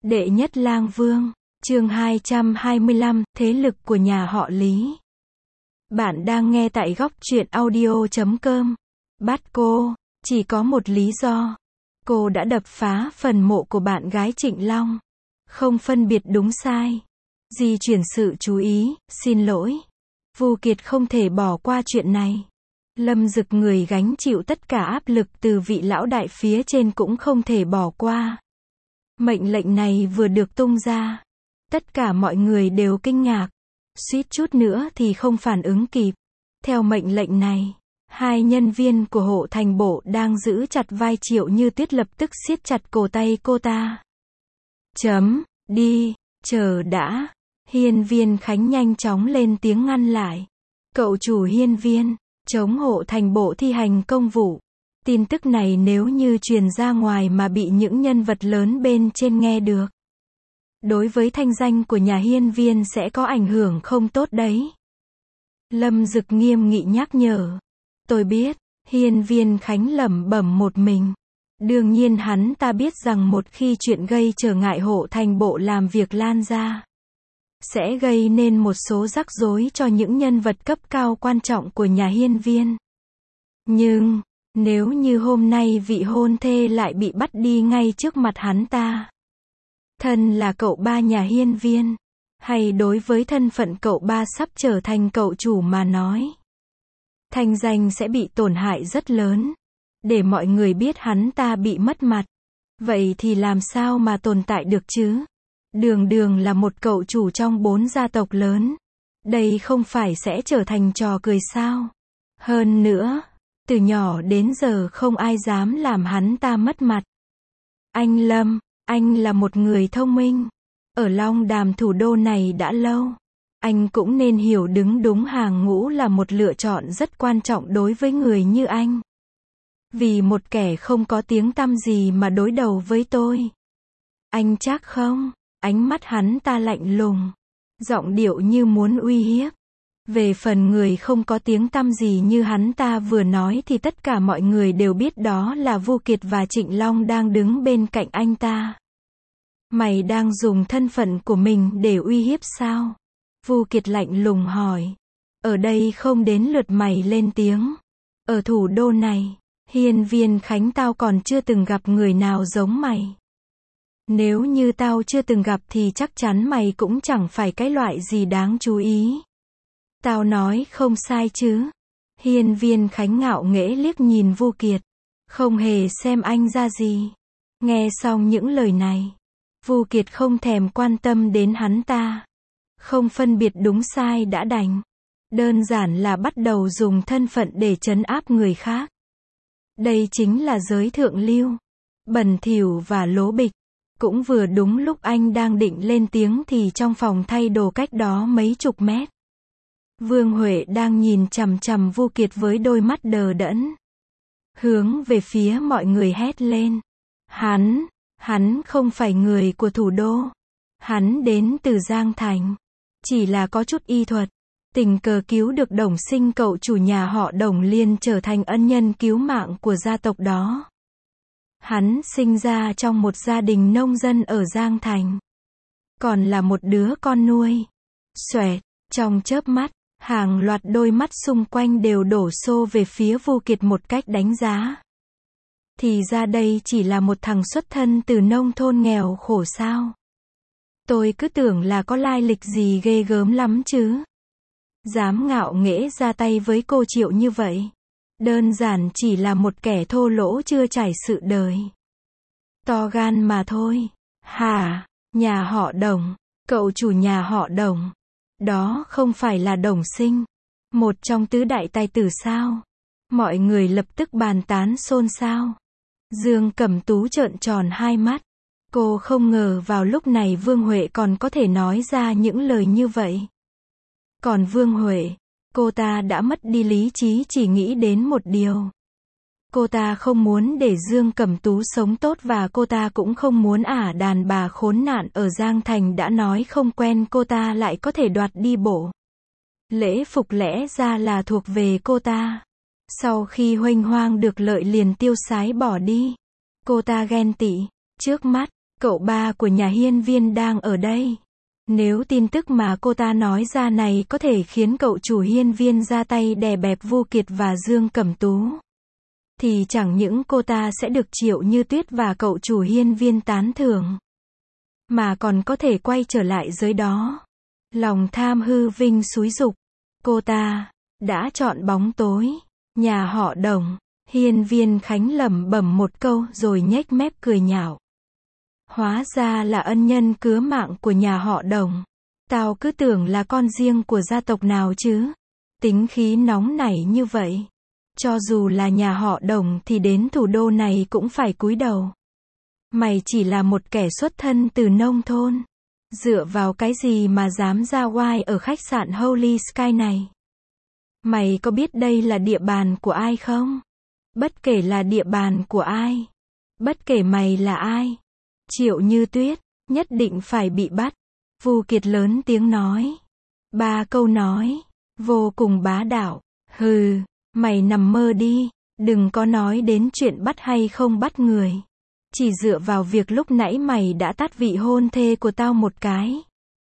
Đệ nhất lang vương, chương 225, thế lực của nhà họ Lý. Bạn đang nghe tại góc truyện audio.com. Bắt cô, chỉ có một lý do. Cô đã đập phá phần mộ của bạn gái Trịnh Long. Không phân biệt đúng sai. Di chuyển sự chú ý, xin lỗi. Vu Kiệt không thể bỏ qua chuyện này. Lâm Dực người gánh chịu tất cả áp lực từ vị lão đại phía trên cũng không thể bỏ qua. Mệnh lệnh này vừa được tung ra. Tất cả mọi người đều kinh ngạc. Suýt chút nữa thì không phản ứng kịp. Theo mệnh lệnh này, hai nhân viên của hộ thành bộ đang giữ chặt vai Triệu Như Tuyết lập tức siết chặt cổ tay cô ta. Đi, chờ đã. Hiên Viên Khánh nhanh chóng lên tiếng ngăn lại. Cậu chủ Hiên Viên, chống hộ thành bộ thi hành công vụ. Tin tức này nếu như truyền ra ngoài mà bị những nhân vật lớn bên trên nghe được. Đối với thanh danh của nhà Hiên Viên sẽ có ảnh hưởng không tốt đấy. Lâm Dực nghiêm nghị nhắc nhở. Tôi biết, Hiên Viên Khánh lẩm bẩm một mình. Đương nhiên hắn ta biết rằng một khi chuyện gây trở ngại hộ thành bộ làm việc lan ra, sẽ gây nên một số rắc rối cho những nhân vật cấp cao quan trọng của nhà Hiên Viên. Nhưng, nếu như hôm nay vị hôn thê lại bị bắt đi ngay trước mặt hắn ta, thân là cậu ba nhà Hiên Viên, hay đối với thân phận cậu ba sắp trở thành cậu chủ mà nói, thanh danh sẽ bị tổn hại rất lớn. Để mọi người biết hắn ta bị mất mặt, vậy thì làm sao mà tồn tại được chứ? Đường đường là một cậu chủ trong 4 gia tộc lớn. Đây không phải sẽ trở thành trò cười sao? Hơn nữa, từ nhỏ đến giờ không ai dám làm hắn ta mất mặt. Anh Lâm, anh là một người thông minh. Ở Long Đàm thủ đô này đã lâu. Anh cũng nên hiểu đứng đúng hàng ngũ là một lựa chọn rất quan trọng đối với người như anh. Vì một kẻ không có tiếng tăm gì mà đối đầu với tôi. Anh chắc không? Ánh mắt hắn ta lạnh lùng. Giọng điệu như muốn uy hiếp. Về phần người không có tiếng tăm gì như hắn ta vừa nói thì tất cả mọi người đều biết đó là Vu Kiệt và Trịnh Long đang đứng bên cạnh anh ta. Mày đang dùng thân phận của mình để uy hiếp sao? Vu Kiệt lạnh lùng hỏi. Ở đây không đến lượt mày lên tiếng. Ở thủ đô này, Hiên Viên Khánh tao còn chưa từng gặp người nào giống mày. Nếu như tao chưa từng gặp thì chắc chắn mày cũng chẳng phải cái loại gì đáng chú ý. Tao nói không sai chứ? Hiên Viên Khánh ngạo nghễ liếc nhìn Vu Kiệt, không hề xem anh ra gì. Nghe xong những lời này, Vu Kiệt không thèm quan tâm đến hắn ta. Không phân biệt đúng sai đã đành. Đơn giản là bắt đầu dùng thân phận để trấn áp người khác. Đây chính là giới thượng lưu, bẩn thỉu và lố bịch. Cũng vừa đúng lúc anh đang định lên tiếng thì trong phòng thay đồ cách đó mấy chục mét, Vương Huệ đang nhìn chằm chằm Vu Kiệt với đôi mắt đờ đẫn. Hướng về phía mọi người hét lên. Hắn không phải người của thủ đô. Hắn đến từ Giang Thành. Chỉ là có chút y thuật. Tình cờ cứu được Đồng Sinh cậu chủ nhà họ Đồng liền trở thành ân nhân cứu mạng của gia tộc đó. Hắn sinh ra trong một gia đình nông dân ở Giang Thành. Còn là một đứa con nuôi. Xoẹt, trong chớp mắt, hàng loạt đôi mắt xung quanh đều đổ xô về phía Vu Kiệt một cách đánh giá. Thì ra đây chỉ là một thằng xuất thân từ nông thôn nghèo khổ sao? Tôi cứ tưởng là có lai lịch gì ghê gớm lắm chứ. Dám ngạo nghễ ra tay với cô Triệu như vậy. Đơn giản chỉ là một kẻ thô lỗ chưa trải sự đời. To gan mà thôi. Hả? Nhà họ Đồng, cậu chủ nhà họ Đồng. Đó không phải là Đồng Sinh, một trong tứ đại tài tử sao? Mọi người lập tức bàn tán xôn xao. Dương Cẩm Tú trợn tròn hai mắt. Cô không ngờ vào lúc này Vương Huệ còn có thể nói ra những lời như vậy. Còn Vương Huệ, cô ta đã mất đi lý trí chỉ nghĩ đến một điều. Cô ta không muốn để Dương Cẩm Tú sống tốt và cô ta cũng không muốn đàn bà khốn nạn ở Giang Thành đã nói không quen cô ta lại có thể đoạt đi bộ. Lễ phục lẽ ra là thuộc về cô ta. Sau khi huênh hoang được lợi liền tiêu sái bỏ đi. Cô ta ghen tị. Trước mắt, cậu ba của nhà hiên viên đang ở đây. Nếu tin tức mà cô ta nói ra này có thể khiến cậu chủ hiên viên ra tay đè bẹp Vu Kiệt và Dương Cẩm Tú, thì chẳng những cô ta sẽ được Triệu Như Tuyết và cậu chủ hiên viên tán thưởng, mà còn có thể quay trở lại giới đó. Lòng tham hư vinh xúi giục, cô ta đã chọn bóng tối. Nhà họ Đồng. Hiên viên Khánh lẩm bẩm một câu rồi nhếch mép cười nhạo. Hóa ra là ân nhân cứu mạng của nhà họ Đồng. Tao cứ tưởng là con riêng của gia tộc nào chứ. Tính khí nóng nảy như vậy. Cho dù là nhà họ Đồng thì đến thủ đô này cũng phải cúi đầu. Mày chỉ là một kẻ xuất thân từ nông thôn. Dựa vào cái gì mà dám ra oai ở khách sạn Holy Sky này? Mày có biết đây là địa bàn của ai không? Bất kể là địa bàn của ai, bất kể mày là ai, Triệu Như Tuyết nhất định phải bị bắt. Vu Kiệt lớn tiếng nói. 3 câu nói vô cùng bá đạo. Hừ, mày nằm mơ đi, đừng có nói đến chuyện bắt hay không bắt người. Chỉ dựa vào việc lúc nãy mày đã tát vị hôn thê của tao một cái.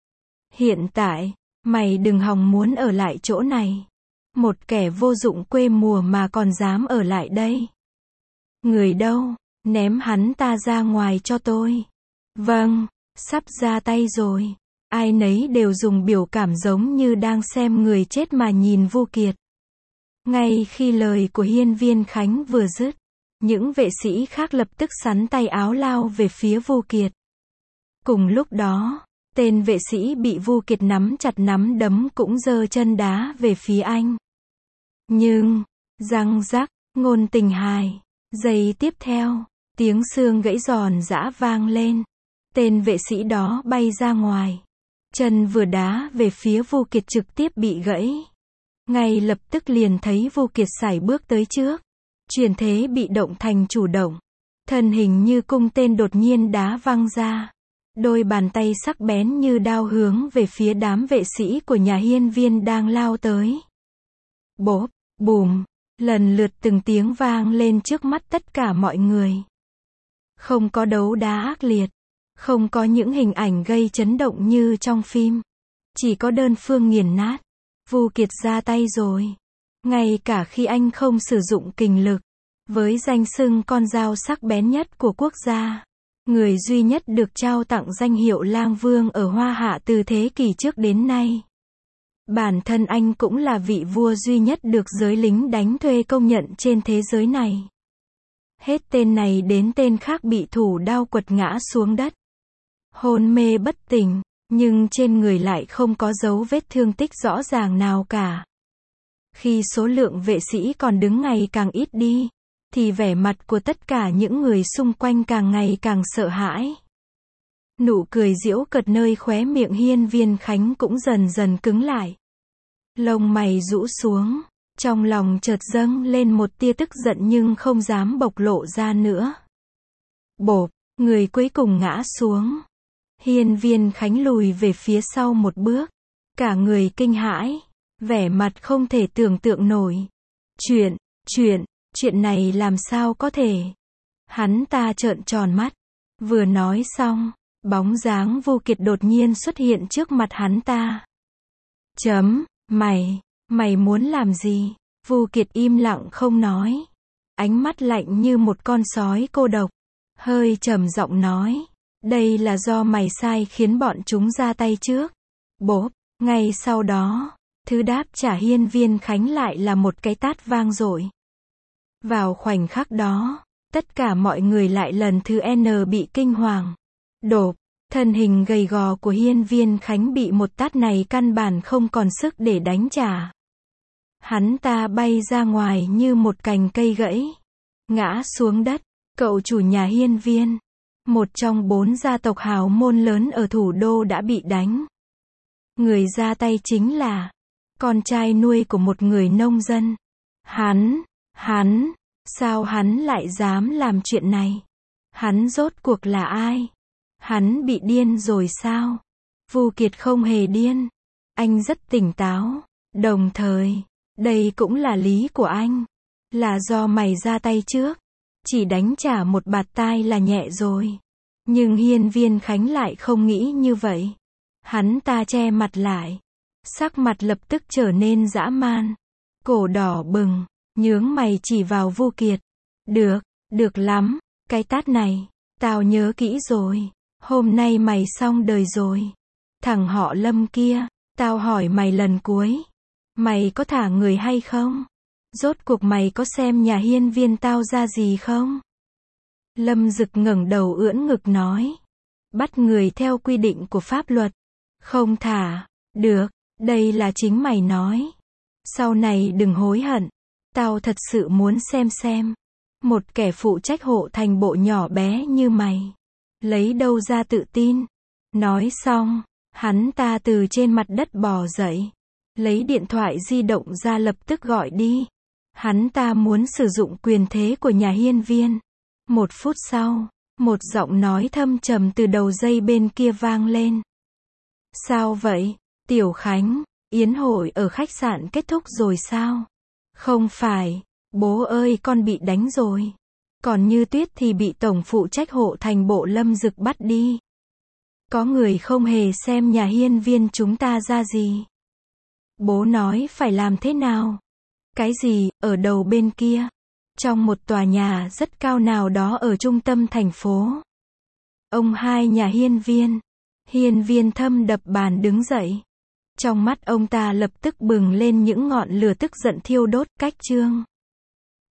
Hiện tại, mày đừng hòng muốn ở lại chỗ này. Một kẻ vô dụng quê mùa mà còn dám ở lại đây. Người đâu? Ném hắn ta ra ngoài cho tôi. Vâng, sắp ra tay rồi. Ai nấy đều dùng biểu cảm giống như đang xem người chết mà nhìn Vu Kiệt. Ngay khi lời của hiên viên Khánh vừa dứt, những vệ sĩ khác lập tức xắn tay áo lao về phía Vu Kiệt. Cùng lúc đó, tên vệ sĩ bị Vu Kiệt nắm chặt nắm đấm cũng giơ chân đá về phía anh. Nhưng, răng rắc, ngôn tình hài. Giây tiếp theo, tiếng xương gãy giòn giã vang lên. Tên vệ sĩ đó bay ra ngoài. Chân vừa đá về phía Vu Kiệt trực tiếp bị gãy. Ngay lập tức liền thấy Vu Kiệt sải bước tới trước. Chuyển thế bị động thành chủ động. Thân hình như cung tên đột nhiên đá văng ra. Đôi bàn tay sắc bén như đao hướng về phía đám vệ sĩ của nhà hiên viên đang lao tới. Bốp, bùm, lần lượt từng tiếng vang lên trước mắt tất cả mọi người. Không có đấu đá ác liệt, không có những hình ảnh gây chấn động như trong phim. Chỉ có đơn phương nghiền nát. Vu Kiệt ra tay rồi. Ngay cả khi anh không sử dụng kình lực, với danh xưng con dao sắc bén nhất của quốc gia, người duy nhất được trao tặng danh hiệu Lang Vương ở Hoa Hạ từ thế kỷ trước đến nay. Bản thân anh cũng là vị vua duy nhất được giới lính đánh thuê công nhận trên thế giới này. Hết tên này đến tên khác bị thủ đao quật ngã xuống đất. Hôn mê bất tỉnh, nhưng trên người lại không có dấu vết thương tích rõ ràng nào cả. Khi số lượng vệ sĩ còn đứng ngày càng ít đi, thì vẻ mặt của tất cả những người xung quanh càng ngày càng sợ hãi. Nụ cười giễu cợt nơi khóe miệng hiên viên Khánh cũng dần dần cứng lại. Lông mày rũ xuống, trong lòng chợt dâng lên một tia tức giận nhưng không dám bộc lộ ra nữa. Bộp, người cuối cùng ngã xuống. Hiên viên Khánh lùi về phía sau một bước. Cả người kinh hãi, vẻ mặt không thể tưởng tượng nổi. Chuyện này làm sao có thể? Hắn ta trợn tròn mắt. Vừa nói xong, bóng dáng Vu Kiệt đột nhiên xuất hiện trước mặt hắn ta. Mày muốn làm gì? Vu Kiệt im lặng không nói. Ánh mắt lạnh như một con sói cô độc. Hơi trầm giọng nói. Đây là do mày sai khiến bọn chúng ra tay trước. Bốp, ngay sau đó, thứ đáp trả hiên viên Khánh lại là một cái tát vang dội. Vào khoảnh khắc đó, tất cả mọi người lại lần thứ N bị kinh hoàng. Đột, thân hình gầy gò của hiên viên Khánh bị một tát này căn bản không còn sức để đánh trả. Hắn ta bay ra ngoài như một cành cây gãy. Ngã xuống đất, cậu chủ nhà hiên viên, một trong 4 gia tộc hào môn lớn ở thủ đô đã bị đánh. Người ra tay chính là con trai nuôi của một người nông dân. Sao hắn lại dám làm chuyện này? Hắn rốt cuộc là ai? Hắn bị điên rồi sao? Vu Kiệt không hề điên. Anh rất tỉnh táo. Đồng thời, đây cũng là lý của anh. Là do mày ra tay trước. Chỉ đánh trả một bạt tai là nhẹ rồi. Nhưng Hiên Viên Khánh lại không nghĩ như vậy. Hắn ta che mặt lại. Sắc mặt lập tức trở nên dã man. Cổ đỏ bừng, nhướng mày chỉ vào Vu Kiệt. Được, được lắm, cái tát này, tao nhớ kỹ rồi. Hôm nay mày xong đời rồi. Thằng họ Lâm kia, tao hỏi mày lần cuối. Mày có thả người hay không? Rốt cuộc mày có xem nhà Hiên Viên tao ra gì không? Lâm Dực ngẩng đầu ưỡn ngực nói. Bắt người theo quy định của pháp luật. Không thả. Được, đây là chính mày nói. Sau này đừng hối hận. Tao thật sự muốn xem. Một kẻ phụ trách hộ thành bộ nhỏ bé như mày. Lấy đâu ra tự tin. Nói xong, hắn ta từ trên mặt đất bò dậy. Lấy điện thoại di động ra lập tức gọi đi. Hắn ta muốn sử dụng quyền thế của nhà Hiên Viên. 1 phút sau, một giọng nói thâm trầm từ đầu dây bên kia vang lên. Sao vậy, Tiểu Khánh, yến hội ở khách sạn kết thúc rồi sao? Không phải, bố ơi con bị đánh rồi. Còn Như Tuyết thì bị tổng phụ trách hộ thành bộ Lâm Dực bắt đi. Có người không hề xem nhà Hiên Viên chúng ta ra gì. Bố nói phải làm thế nào? Cái gì, ở đầu bên kia? Trong một tòa nhà rất cao nào đó ở trung tâm thành phố. Ông hai nhà Hiên Viên Thâm đập bàn đứng dậy. Trong mắt ông ta lập tức bừng lên những ngọn lửa tức giận thiêu đốt. Cách chương